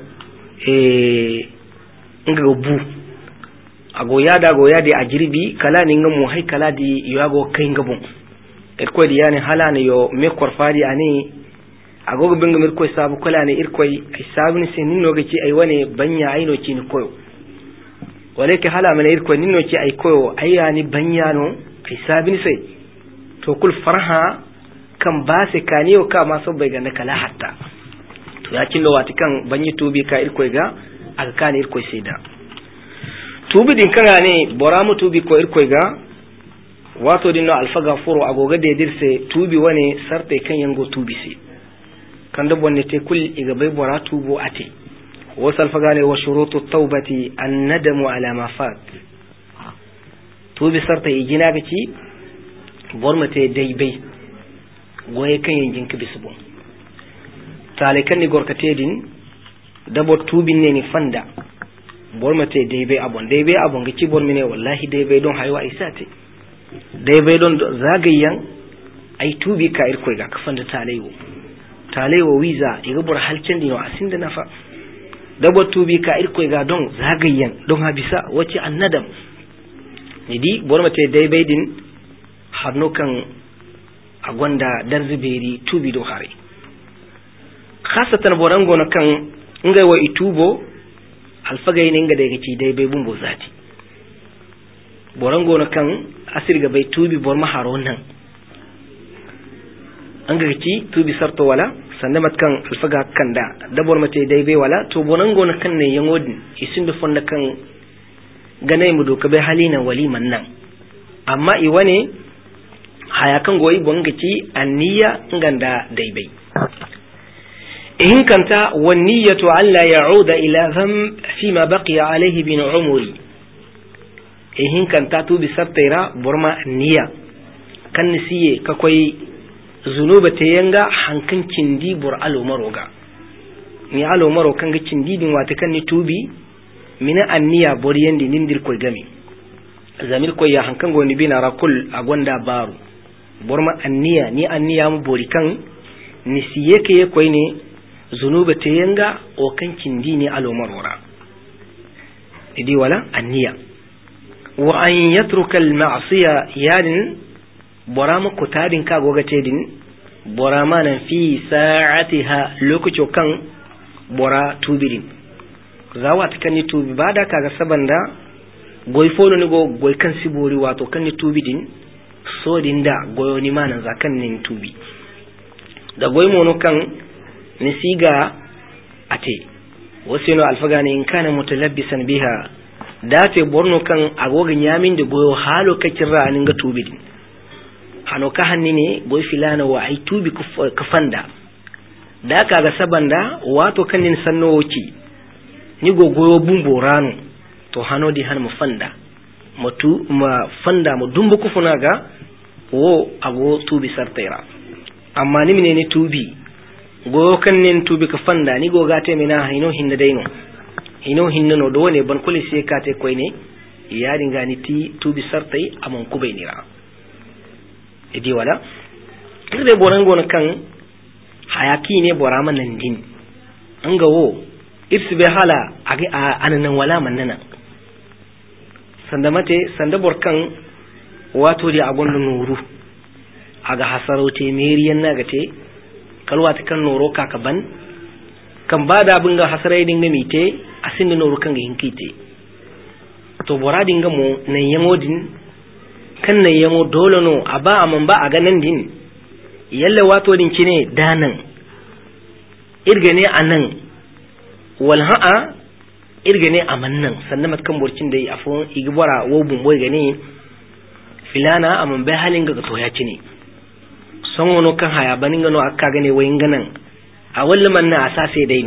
nga bu a goya da a jirbi kala ni nga mu hai kala di yuwago kai ngabun irkoy di yani hala ne yo me korfadi ani agogo benga mirkoy sabu kala ne irkoy ai sabu ni sen ninno gaci ai wane banya aino ci ni koyo wale ke hala mana irkoy ninno ci ai koyo ai yani banya no ai sabu ni sai to kul farha kan ba se kaniyo ka ma so bai ga kala hatta to ya killo wati kan banyi tubi ka irkoy ga aka kan irkoy sai da tubi din kan ne boramu tubi ko irkoy ga wato dinno alfaga furo agoga de dirse tubi wane sarte kan yango tubi sai kan da bonne te kul iga bai bora tubo ate wasal fagane wa shurutu tawbati an-nadamu ala ma fat tubi sarta igina gaci bormate dai bai goye kan yangin ka bisbu talikan ni gorkate din dabo tubin ne ni fanda bormate dai bai abon gaci bon mine wallahi dai bai don haywa isate dai bai don zagayen ai tubi ka irko ga kafan da talewo wiza iga bur halcin dino asinda nafa dabo tubi ka irko ga don zagayen don habisa wace annadam ni di bormate dai bai din harno kan agonda darziberi tubi do hare khasatan borango na kan ngai wa itubo alfagai ne nga daga ci dai bai bumbo zati borango na kan asirga bai tubi bor maharo nan an ga ci tubi sarto wala sannan kan alfaga kan da bor mate dai bai wala to borango na kan ne yangodin isin da fonda kan ganai mu doka bai halina waliman nan amma i wane hayakan goyi bongaci anniya nganda dai bai إن كانت والنية أن لا يعود إلى ذنب فيما بقي عليه من عمري إن كانت توبي سبتيرا برما النية كان نسيه كوي ذنوب تينغا حنكن چندي بر ألو مروغا ni alo maro kanga cindi din wata kan ni tubi mina anniya boriyen di nindir koy gami zamir koy ya hankan go ni bina rakul agonda baru borma anniya ni anniya mu bori kan ni siye ke koy ne zunuba ta yanga o kan cindi ne alomarora idi wala anniya wa an yatruka al ma'siya yadin borama kutadin ka goga tedin borama nan fi sa'atiha lokaci kan bora tubirin zawa ta kan ni tubi bada kaga sabanda goy fono ni go goy kan sibori wato kan ni tubidin so dinda goyo ni manan zakan ni tubi da goy mono kan nisiga ate wasino alfagani in kana mutalabbisan biha date borno kan agoga nyamin de goyo halo kakirra anin ga tubidin hano ka hanni ne goy filana wa ai tubi kafanda da kaga sabanda wato kanin sanno wuci ni goyo bumbo rano to hano di han mu fanda mutu ma fanda mu dumbu kufuna ga wo ago tubi sartera amma ni ne tubi go kan nen tubi ka fanda ni go gate mina hino hinna dayno hino hinna no do ne ban kuli se kate koy ne ya dinga ni ti tubi sartai amon kubainira idi wala irde boran gona kan hayaki ne borama nan din an ga wo irsu be hala ananan wala mannana sanda mate sanda borkan wato di agon nuru aga hasarote meriyan nagate kalwata kan noro kaka ban kan bada bunga hasarai dinga mite asin noro kan ga hinkite to bora dinga mo nan yamodin kan nan yamo dole no aba amman ba aga nan din yalla wato din kine danan irgane anan wal ha'a irgane amannan sannan matkan borcin da afon igbara wo bumboy gane filana amman bai halin ga to ya cine son wono kan haya banin gano akka gane wayin ganan a wallan man na asase daino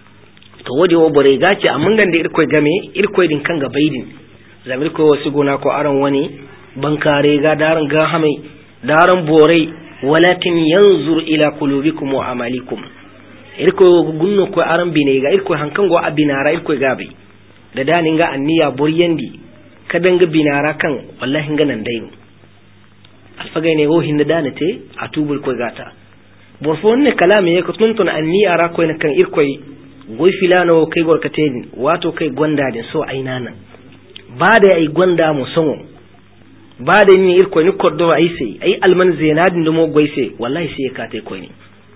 to wodi wo bore gaci amman gande irkoi game irkoi din kan ga baidin zamir ko wasu gona ko aran wani bankare ga daran ga hamai daran borai walakin yanzur ila qulubikum wa amalikum irko gunno ko aran bine ga irko hankan go abinara irko gabe da danin ga anniya boryandi kadan ga binara kan wallahi nganan daino alfagai ne go hinda danate a tubul ko gata borfon ne kalame yake tuntun anniya ra ko ne kan irko goy filano kai gorkatedin wato kai gonda din so ainana ba da ai gonda mu songo ba da ni irko ni koddo ai sai ai alman zenadin do mo goyse wallahi sai ka tai ko ni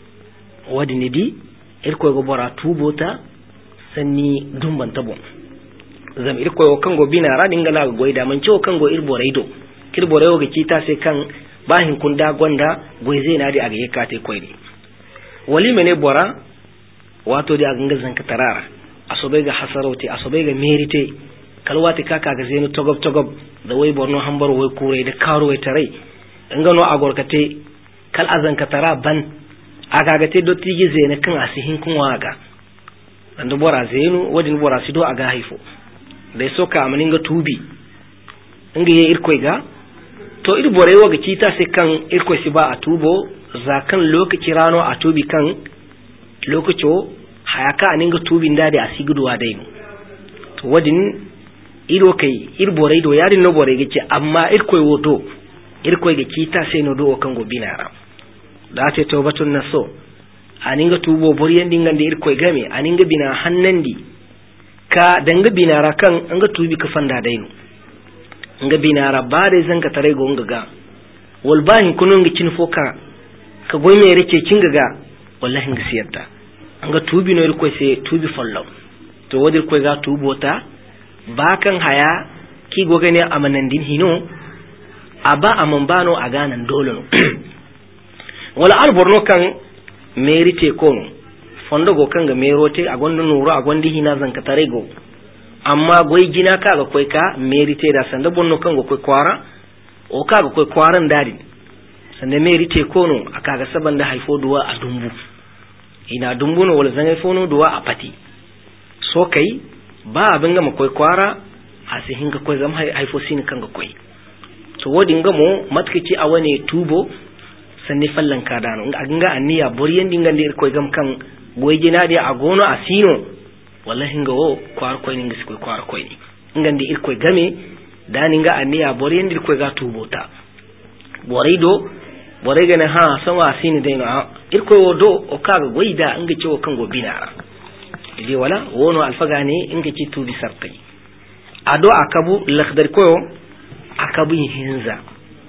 wadi ni di irko go bora tubota sanni dumban tabo zam irko kango bina radin gala go goyda man ciwo kango irbo raido kirbo rayo ga kita sai kan bahin kunda gonda goyze na di aga yaka tai ko ni wali mene bora wato di aga ngazan ka tarara asobe ga hasarauti asobe ga merite kalwati kaka ga zenu togob da wai borno hambar wai kure da karo wai tare ngano agorkate kal azan ka tara ban aga ga te dotti gi zene kan asihin kun waga ando bora zenu wadin bora sido aga haifo dai soka amanin ga tubi ngi irkoi ga to ir bore waga cita sai kan irkoi si ba a tubo zakan lokaci rano a tubi kan lokaco hayaka aninga tubin dade asiguduwa dai to wadin ido kai ir borai do yarin no borai gice amma ir koy woto ir koy ga kita sai no do kan go binara da ta tawbatun naso aninga tubo boriyan dinga da ir koy game aninga bina hannandi ka danga binara kan anga tubi ka fanda daino anga binara bare zanga tare go ngaga wal bahin kunun ga kin foka ka goyme rike kinga ga wallahi ngisiyarta anga tubi no ir koy sai tubi fallo to wadir koy ga tubota bakan haya ki gogane amanandin hino aba amambano a ganan dole no wala alborno kan merite kono fondo go kan ga merote a gondo nuro a gondi hina zanka tarego amma goy gina ka ga koy ka merite da sanda bonno kan go koy kwara o ka ga koy kwaran dadi sanda merite kono aka ga sabanda haifo duwa a dumbu ina dumbu no wala zanga fono duwa a pati so kai ba abin gama kwai kwara a sihin ga kwai zama haifo sini kan ga kwai to wodin gamo matkici a wane tubo sanni fallan kadano nga anniya boriyan dinga ndir kwai gam kan goyje na dia agono asino wallahi nga wo kwar kwai ninga kwai kwar kwai ni nga ndir kwai game dani nga anniya boriyan ndir kwai ga tubo ta borido borega na ha sama asini dai no irko wodo o kaga goyda nga cewo kan go binara idi wala wono alfagane inga ci tubi sartai ado akabu lakhdar koyo akabu hinza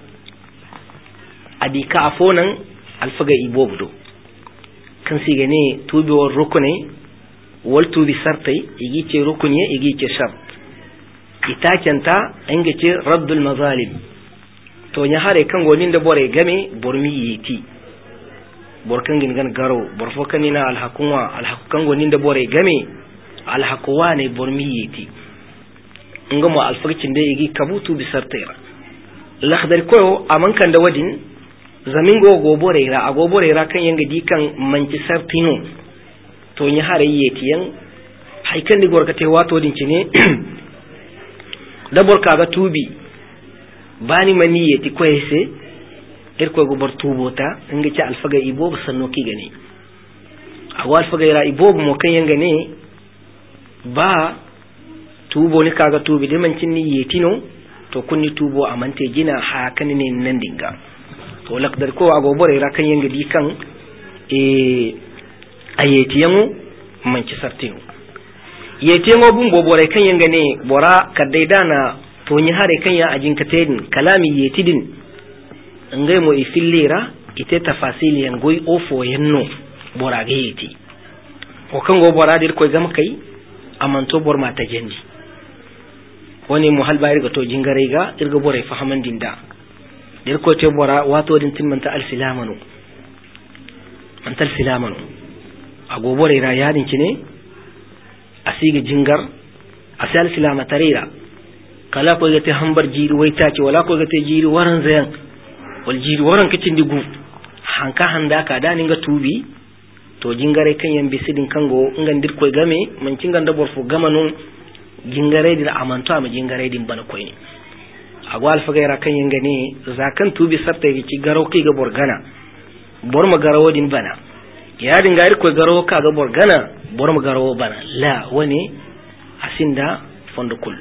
adi ka afonan alfaga ibobdo kan sigane tubi wor rukune wal tubi sartai igi ce rukunye igi ce shart ita kenta inga ce raddul mazalim to nya hare kan gonin da bore game bormi yiti borkan gingan garo borfo kanina alhakunwa alhakukan gonin da bore game alhakuwa ne bormi yiti ngamo alfarkin da yigi kabutu bi sartira lakhdar koyo amankan da wadin zamingo goborera agoborera kan yanga dikan manci sartino to nya hare yiti yan haikan di gorkate wato din cine da borka ga tubi bani mani yiti koyese irko go bar tubota inga ci alfaga ibo sanno ki gane awa alfaga ira ibo mo kan yanga ne ba tubo ni kaga tubi de man cinni yetino to kunni tubo amante gina ha kan ne nan dinga to lakdar ko agobore ra kan yanga di kan ayetiyamu manci sartinu yetiyango bun bobore kan yanga ne bora kaddaida na to ni hare kan ya ajin katedin kalami yetidin ngai mo ifillira ite tafasili yangoy ofo yanno bora ga yeti o kan go bora dir ko gam kai amanto bor mata jendi woni mo halba irga to jingare ga irga bore fahaman dinda dir ko te bora wato din timmanta alsilamanu antal silamanu ago bore ra yadin kine asiga jingar asal silama tarira kala ko gate hambar jiri waita ce wala ko gate jiri waran zayan wal jiri waran kicin digu hanka handa ka da ninga tubi to jingare kan yan bisidin kango ngan dir koy game man cingan da borfo gamanun jingare din amanto am jingare din bana koy ni agwal fagaira kan yanga ne zakan tubi sarta ci garo kai ga borgana bor ma garawo din bana ya dinga ir koy garo ka ga borgana bor ma garawo bana la wani asinda fondo kul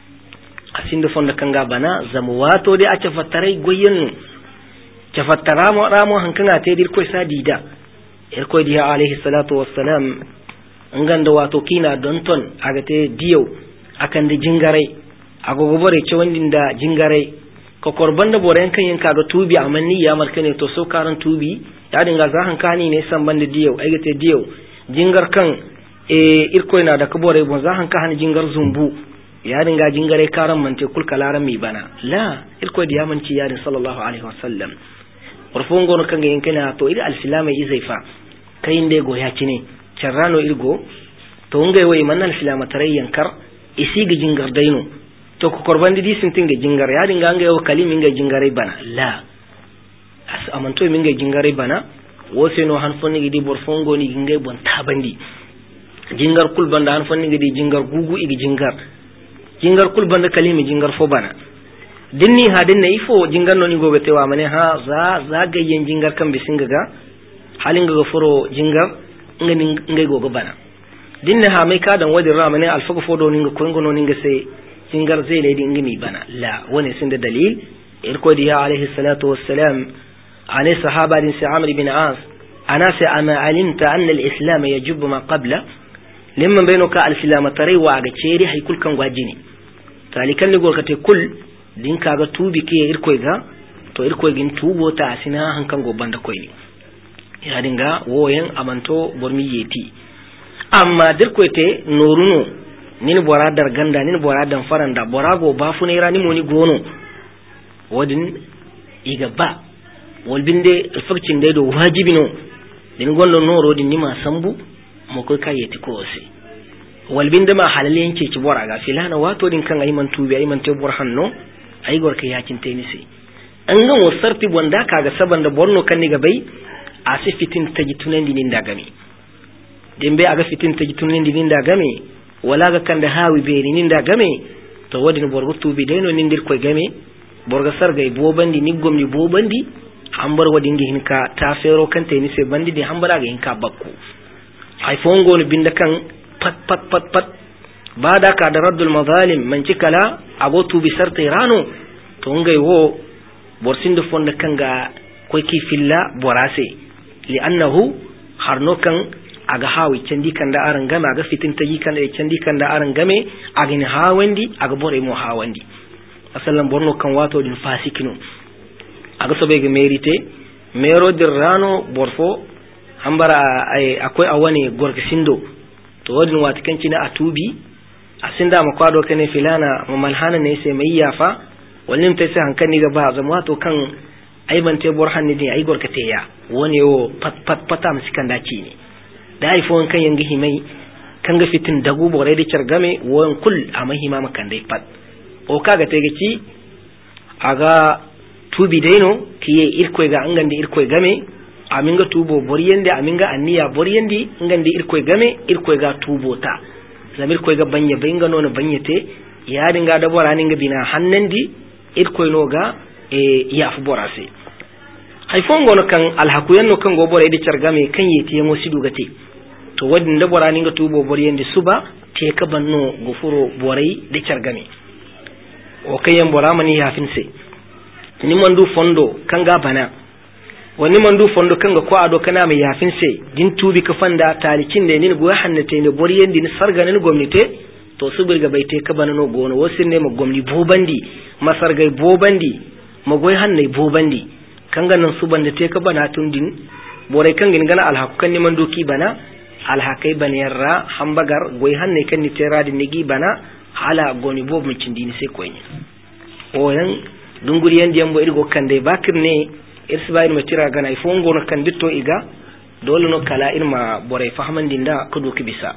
asinda fondo kanga bana zamu wato dai a tafattarai goyennu tafattara mo ramo hankanga te dir koy sadida irko diya alaihi salatu wassalam nganda wato kina don ton agate diyo akan da jingare agogo bore ce wandin da jingare ko korban da bore kan yanka do tubi amanni ya markane to so karan tubi ya dinga za hankani ne san banda diyo agate diyo jingar kan irko ina da kabore bon za hanka han jingar zumbu ya dinga jingare karan mante kul kalaran mi bana la irko diya manci ya sallallahu alaihi wasallam warfon gono kanga yankana to ida alsilama izaifa kayin de go ya cine charrano irgo to ngai wai man alsilama tarayyan kar isi ga jingar daino to ko korban di sintin ga jingar ya dinga ngai o kalimi ngai jingare bana la as amanto min ngai jingare bana wo se no han fonni gidi borfon goni ngai bon tabandi jingar kul banda han fonni gidi jingar gugu igi jingar kul banda kalimi jingar fo bana dinni ha dinna ifo jingar noni gobe tewa mane ha za gayyen jingar kan bisinga ga halin ga furo jingar ngani ngai gogo bana dinna ha mai kadan wadin ramane alfaga fodo ninga ko ngono ninga sai jingar zai lady ngimi bana la wani sun da dalil irko diya alaihi salatu wassalam alai sahaba din sai amr ibn as ana sai ama alimta anna al-islam yajibu ma qabla limman bainaka al-islam tare wa ga ceri haikul kan gwajini talikan ni gorkate kul din kaga tubi ke irkoy ga to irkoy gin tubo ta asina hankan goban da koyi ya dinga woyen amanto bormi yeti amma dirkoy te noruno nin bora dar ganda nin bora dan faranda bora go ba fune rani moni gono wodin iga ba wolbinde alfakcin dai do wajibi no din gollo noro din nima sambu mo koy kayeti ko se wolbinde ma halale yanke ci bora ga filana wato din kan ayman tubi ayman te burhanno ay gorka yakin tenisi an ga wasarti bonda kaga saban da borno kan ni gabai a sai fitin taji tunan dinin da game dembe aga fitin taji tunan dinin da game wala ga kan da hawi be dinin da game to wadin borgo tubi deno nindir koy game borga sargay bobandi ni gomni bobandi hambar wadin gi hinka ta fero kan tenisi bandi di hambara ga hinka bakku ay fongo no binda kan pat bada ka da raddul mazalim man cikala agotu bi sarti rano to ngai wo borsindo fonda kanga koy ki filla borase li annahu harno kan aga hawi candi kan da aran game aga fitin tayi kan e candi kan da aran game aga ni hawandi aga bore mo hawandi asallan borno kan wato din fasikino aga sobe ga merite mero dir rano borfo hambara ay akoy awani gorga sindo to wadin watikanci na atubi asinda ma kwado kane filana mamalhana ne sai mai yafa wallin ta sai hankali ga ba zama to kan aiban te bor hanni din ai gorka te ya woni o pat musikan daci ne da iphone kan yanga himai kan ga fitin dagu bore da chargame won kul a mahima makan dai pat o kaga te gaci aga tubi daino kiye irko ga angande irko game aminga tubo boriyende aminga anniya boriyende ngande irko game irko ga tubo ta zamir koy ga banya bayinga nono banyete ya dinga da borani nga bina hannandi irko no ga ya fu borase hay fongo no kan alhakuyan no kan go bore de chargame kan yete mo sidu gate to wadin da borani nga tubo boriyende suba te ka banno go furo borai de chargame o kayen boramani ya finse ni mandu fondo kan ga bana wani mandu fondo kanga ko ado kana mai yafin sai din tubi ka fanda talikin da ni go hannate ne boriyen din sarga ne gwamnati to su birga bai te ka banano gono wasin ne ma gwamni bobandi masargai bobandi magoy hannai bobandi kanga nan su banda te ka bana tundin borai kanga ngana alhakukan ni mandoki bana alhakai baniyarra hambagar goy hannai kan ni tera din nigi bana hala goni bob mun cindini sai koyni o yan dunguri yan diambo irgo kande bakir ne irsbayin matira gana ifongo no kandito iga dole no kala irma borai fahman dinda kudu kibisa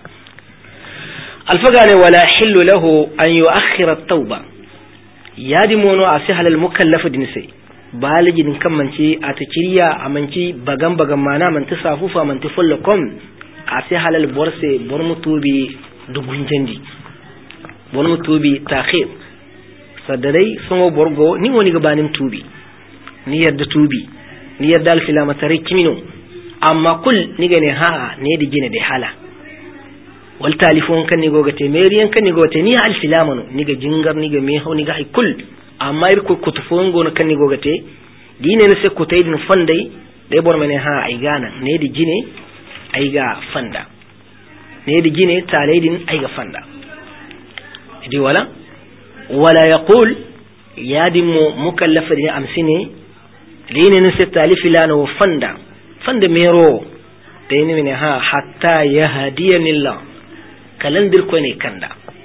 alfagane wala hillu lahu an yu'akhkhira at-tauba yadi mono asihal al-mukallaf din sai baligi din kan manci atakiriya amanci bagan mana man tasafufa man tafallakum asihal al-borse bormutubi dugunjandi bormutubi takhir sadadai songo borgo ni woni gabanin tubi ni yadda tubi ni yadda alfilama tare kimino amma kul ni gane ha ne da gine da hala wal talifon kan ni gogate meriyan kan ni gogate ni alfilama no ni ga jingar ni ga me haw ni ga hay kul amma ir ko kutufon gono kan ni gogate dine ne se ko taydin fandai dai bor mene ha ay gana ne da gine ay ga fanda ne da gine talaydin ay ga fanda idi wala yaqul yadimu mukallafa di amsine dine ne se talifilana wa fanda mero dayni mene ha hatta yahdiyani Allah kalandir ko ne kanda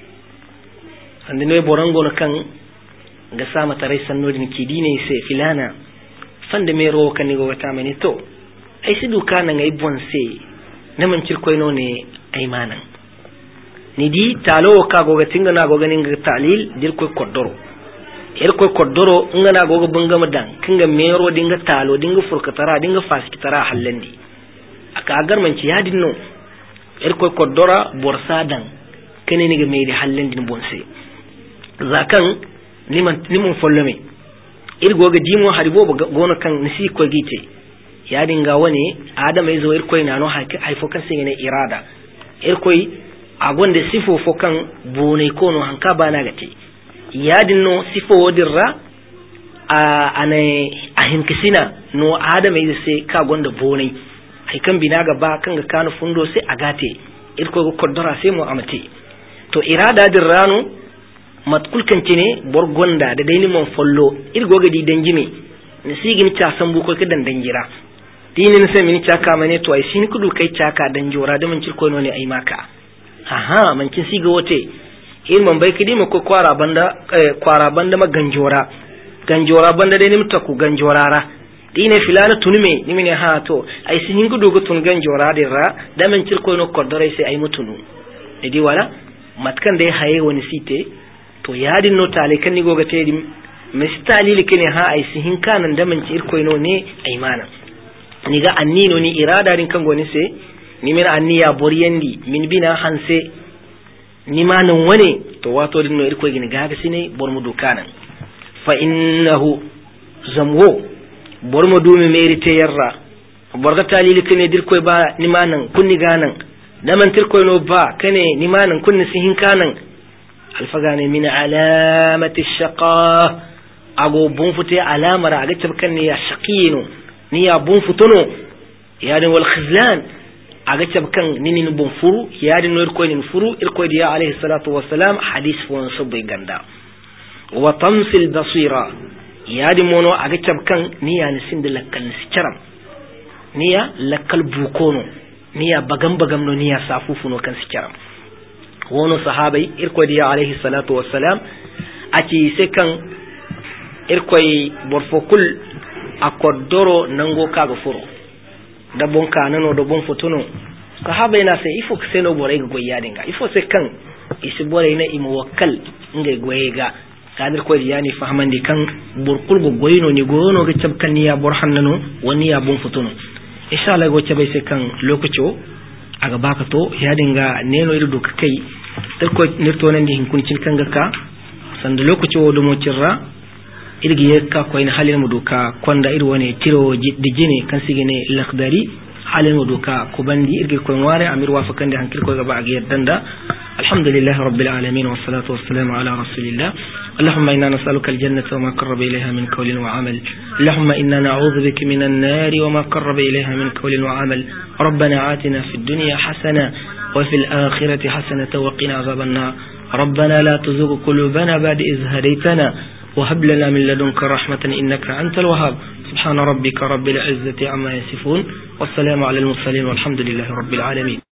andi noy borango no kan ga sama tarai sannodin ki dine se filana fande mero kan ni go wata mani to ai sidu kana ngai bonse na man cirko no ne ai manan ni di talo ka go ga tinga na go ganin ga talil dir ko koddoro koddoro ngana go go bunga madan kinga mero dinga talo dinga furkatara dinga faskitara hallandi aka agar man ci yadin no ko koddora borsadan kene ni ga meedi hallandi bonse zakan liman follome goga dimo haribo gono kan nisi ko gite yadin ga wani adama yazo irko ina no haifo kan singene irada irkoi agonde sifo fokan bone kono hanka bana gate yadin no sifo wodirra ane ahinkisina no adama yazo se ka gonda bone hay kan binaga ba kan ga kanu fundo sai agate irko go koddora sai mu amate to irada dirrano matkul kancine borgonda da dai mon follo irgoga di danjime ni sigin ta sambu ko kidan dangira dinin sai min chaka mane to ai sin kudu kai chaka danjora da mun cirko no ne ai maka aha man kin siga wote in man bai kidi mako kwara banda ma ganjora banda dai ni mutaku ganjorara dine filana tunume ni mine ha to ai sin kudu go tun ganjora dirra da mun cirko no kodore sai ai mutunu idi wala matkan dai haye wani site to yadin no tale kan ni goga tedi mistali likene ha ai sihin kanan da man ci irko no ne ai mana ni ga annino ni irada rin kan goni se ni min anniya boryendi min bina hanse ni manan wane to wato din no irko gini gaga sine bormudu kanan fa innahu zamwo bormudu me merite yarra borga tali likene dirko ba ni manan kunni ganan da man tirko no ba kane ni manan kunni sihin kanan alfagane min alamati shaqa ago bunfute alamara aga tabkan ni ya shaqino ni ya bunfutono yadin wal khizlan aga tabkan nini bunfuru yadin no irko ni furu irko diya alayhi salatu wassalam hadith won sabbi ganda wa tamsil basira yadin mono aga tabkan ni ya nisin da lakkal sicaram ni ya lakkal bukono ni ya bagam no ni ya safufuno kan sicaram wono sahabai irko diya alayhi salatu wassalam aci sekan irkoy borfokul akodoro nango kaga furo da bon kanano do bon fotono sahabai na sai ifo seno boray go yadinga ifo sekan isi boray na imuwakkal ngai goyega kadir ko yani fahmandi kan burkul go goyino ni gono ga cabkan niya borhannano woni ya bon fotono insha Allah go cabai sekan lokacio aga baka to yadinga neno irdu kai ko nirto nan di hinkuncin kanga ka sanda lokaci wodo mo cirra irgi yakka ko ina halin mu duka konda ir woni tiro dijine kan sigine lakhdari halin mu duka ko bandi irgi ko ware amir wafakan da hankil ko gaba aga yaddanda alhamdulillah rabbil alamin wassalatu wassalamu ala rasulillah اللهم إنا نسألك الجنة وما قرب إليها من قول وعمل. اللهم إنا نعوذ بك من النار وما قرب إليها من قول وعمل. ربنا آتنا في الدنيا حسنة وفي الآخرة حسنة وقنا عذاب النار. ربنا لا تزغ قلوبنا بعد إذ هديتنا وهب لنا من لدنك رحمة إنك أنت الوهاب. سبحان ربك رب العزة عما يصفون والسلام على المرسلين والحمد لله رب العالمين.